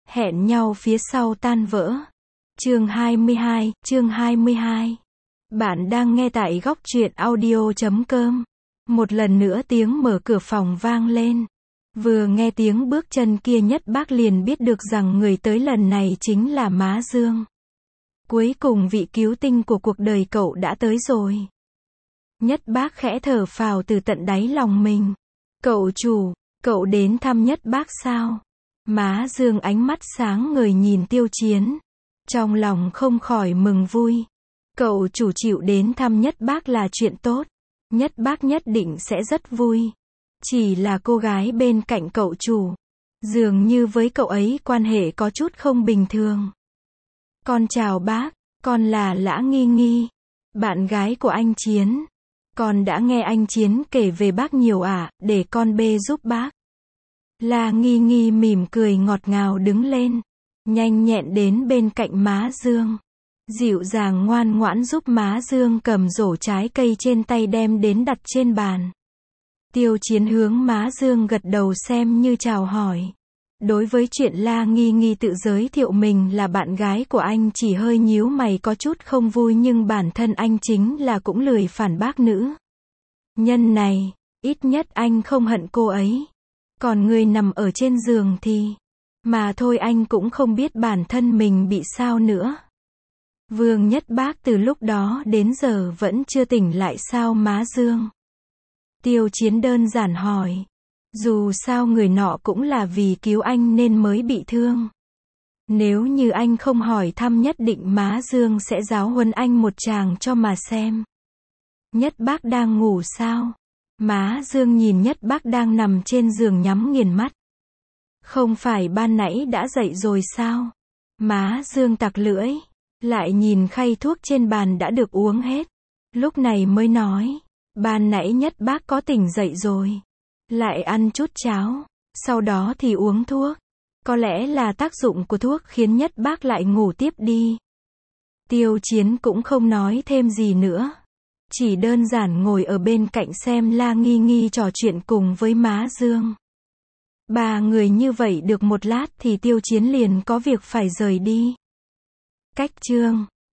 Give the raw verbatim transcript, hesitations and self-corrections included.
Hẹn nhau phía sau tan vỡ. Chương hai mươi hai, chương hai mươi hai. Bạn đang nghe tại góc truyện audio chấm com. Một lần nữa tiếng mở cửa phòng vang lên. Vừa nghe tiếng bước chân kia Nhất Bác liền biết được rằng người tới lần này chính là má Dương. Cuối cùng vị cứu tinh của cuộc đời cậu đã tới rồi. Nhất Bác khẽ thở phào từ tận đáy lòng mình. Cậu chủ, cậu đến thăm Nhất Bác sao? Má Dương ánh mắt sáng ngời nhìn Tiêu Chiến. Trong lòng không khỏi mừng vui. Cậu chủ chịu đến thăm Nhất Bác là chuyện tốt. Nhất Bác nhất định sẽ rất vui. Chỉ là cô gái bên cạnh cậu chủ. Dường như với cậu ấy quan hệ có chút không bình thường. Con chào bác, con là Lã Nghi Nghi. Bạn gái của anh Chiến. Con đã nghe anh Chiến kể về bác nhiều ạ, à, để con bê giúp bác. La Nghi Nghi mỉm cười ngọt ngào đứng lên. Nhanh nhẹn đến bên cạnh má Dương. Dịu dàng ngoan ngoãn giúp má Dương cầm rổ trái cây trên tay đem đến đặt trên bàn. Tiêu Chiến hướng má Dương gật đầu xem như chào hỏi. Đối với chuyện La Nghi Nghi tự giới thiệu mình là bạn gái của anh chỉ hơi nhíu mày có chút không vui, nhưng bản thân anh chính là cũng lười phản bác nữ nhân này. Ít nhất anh không hận cô ấy. Còn người nằm ở trên giường thì... Mà thôi, anh cũng không biết bản thân mình bị sao nữa. Vương Nhất Bác từ lúc đó đến giờ vẫn chưa tỉnh lại sao má Dương? Tiêu Chiến đơn giản hỏi. Dù sao người nọ cũng là vì cứu anh nên mới bị thương. Nếu như anh không hỏi thăm nhất định má Dương sẽ giáo huấn anh một tràng cho mà xem. Nhất Bác đang ngủ sao? Má Dương nhìn Nhất Bác đang nằm trên giường nhắm nghiền mắt. Không phải ban nãy đã dậy rồi sao? Má Dương tặc lưỡi. Lại nhìn khay thuốc trên bàn đã được uống hết. Lúc này mới nói. Ban nãy Nhất Bác có tỉnh dậy rồi. Lại ăn chút cháo. Sau đó thì uống thuốc. Có lẽ là tác dụng của thuốc khiến Nhất Bác lại ngủ tiếp đi. Tiêu Chiến cũng không nói thêm gì nữa. Chỉ đơn giản ngồi ở bên cạnh xem La Nghi Nghi trò chuyện cùng với má Dương. Ba người như vậy được một lát thì Tiêu Chiến liền có việc phải rời đi. Cách chương